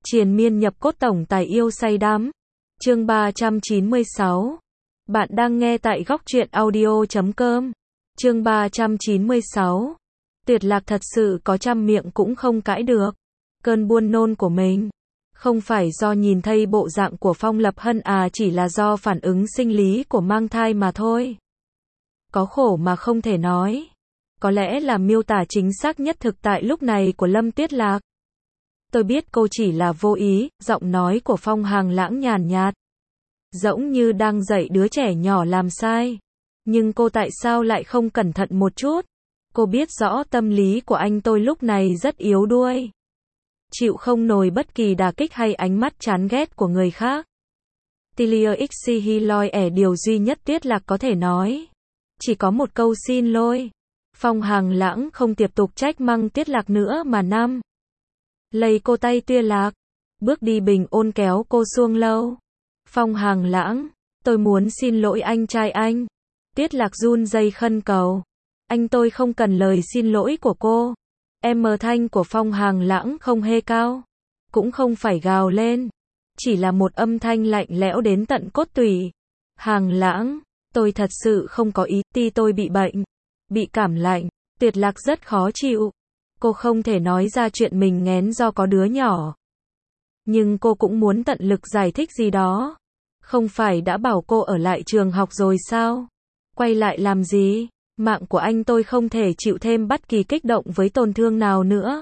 Triền miên nhập cốt tổng tài yêu say đắm. Chương 396. Bạn đang nghe tại góc truyện audio.com. Chương 396. Tuyệt Lạc thật sự có trăm miệng cũng không cãi được cơn buồn nôn của mình. Không phải do nhìn thấy bộ dạng của Phong Lập Hân chỉ là do phản ứng sinh lý của mang thai mà thôi. Có khổ mà không thể nói. Có lẽ là miêu tả chính xác nhất thực tại lúc này của Lâm Tuyết Lạc. Tôi biết cô chỉ là vô ý, giọng nói của Phong Hàng Lãng nhàn nhạt. Giống như đang dạy đứa trẻ nhỏ làm sai. Nhưng cô tại sao lại không cẩn thận một chút? Cô biết rõ tâm lý của anh tôi lúc này rất yếu đuối. Chịu không nổi bất kỳ đả kích hay ánh mắt chán ghét của người khác. Tilia Xi Loi điều duy nhất Tuyết Lạc có thể nói. Chỉ có một câu xin lỗi. Phong Hàng Lãng không tiếp tục trách mắng Tuyết Lạc nữa mà lấy cô tay Tuyết Lạc. Bước đi bình ôn kéo cô xuống lâu. Phong Hàng Lãng, tôi muốn xin lỗi anh trai anh. Tuyết Lạc run rẩy khẩn cầu. Anh tôi không cần lời xin lỗi của cô. Thanh của Phong Hàng Lãng không hề cao. Cũng không phải gào lên. Chỉ là một âm thanh lạnh lẽo đến tận cốt tủy. Hàng Lãng, tôi thật sự không có ý, tôi bị bệnh. Bị cảm lạnh. Tuyết Lạc rất khó chịu. Cô không thể nói ra chuyện mình nghén do có đứa nhỏ. Nhưng cô cũng muốn tận lực giải thích gì đó. Không phải đã bảo cô ở lại trường học rồi sao? Quay lại làm gì? Mạng của anh tôi không thể chịu thêm bất kỳ kích động với tổn thương nào nữa.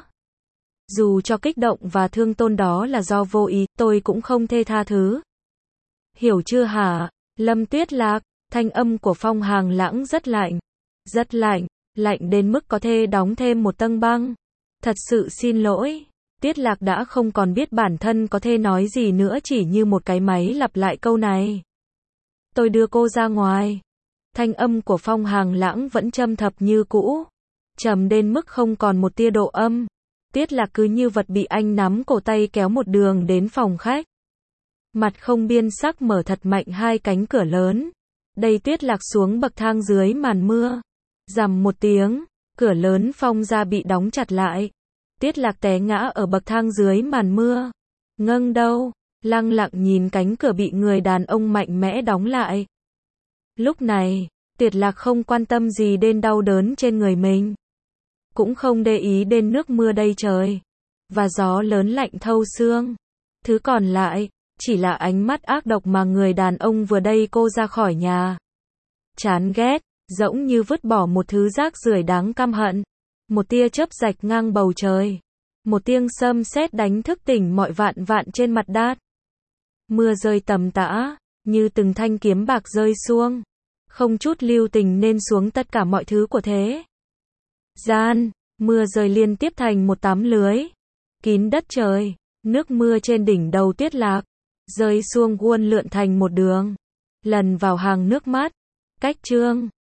Dù cho kích động và thương tổn đó là do vô ý, tôi cũng không thể tha thứ. Hiểu chưa hả? Lâm Tuyết Lạc, thanh âm của Phong Hàng Lãng rất lạnh. Rất lạnh, lạnh đến mức có thể đóng thêm một tầng băng. Thật sự xin lỗi. Tuyết Lạc đã không còn biết bản thân có thể nói gì nữa, chỉ như một cái máy lặp lại câu này. Tôi đưa cô ra ngoài. Thanh âm của Phong Hàng Lãng vẫn trầm thấp như cũ. Trầm đến mức không còn một tia độ âm. Tuyết Lạc cứ như vật bị anh nắm cổ tay kéo một đường đến phòng khách. Mặt không biên sắc mở thật mạnh hai cánh cửa lớn. Đẩy Tuyết Lạc xuống bậc thang dưới màn mưa. Rầm một tiếng, cửa lớn phong ra bị đóng chặt lại. Tuyết Lạc té ngã ở bậc thang dưới màn mưa. Ngâng đầu, lặng lặng nhìn cánh cửa bị người đàn ông mạnh mẽ đóng lại. Lúc này, Tuyết Lạc không quan tâm gì đến đau đớn trên người mình. Cũng không để ý đến nước mưa đầy trời. Và gió lớn lạnh thấu xương. Thứ còn lại, chỉ là ánh mắt ác độc mà người đàn ông vừa đẩy cô ra khỏi nhà. Chán ghét, giống như vứt bỏ một thứ rác rưởi đáng căm hận. Một tia chớp rạch ngang bầu trời. Một tiếng sấm sét đánh thức tỉnh mọi vạn vạn trên mặt đất. Mưa rơi tầm tã, như từng thanh kiếm bạc rơi xuống. Không chút lưu tình nên xuống tất cả mọi thứ của thế gian. Mưa rơi liên tiếp thành một tấm lưới. Kín đất trời. Nước mưa trên đỉnh đầu Tuyết Lạc. Rơi xuống uốn lượn thành một đường. Lần vào hàng nước mắt. Cách chương.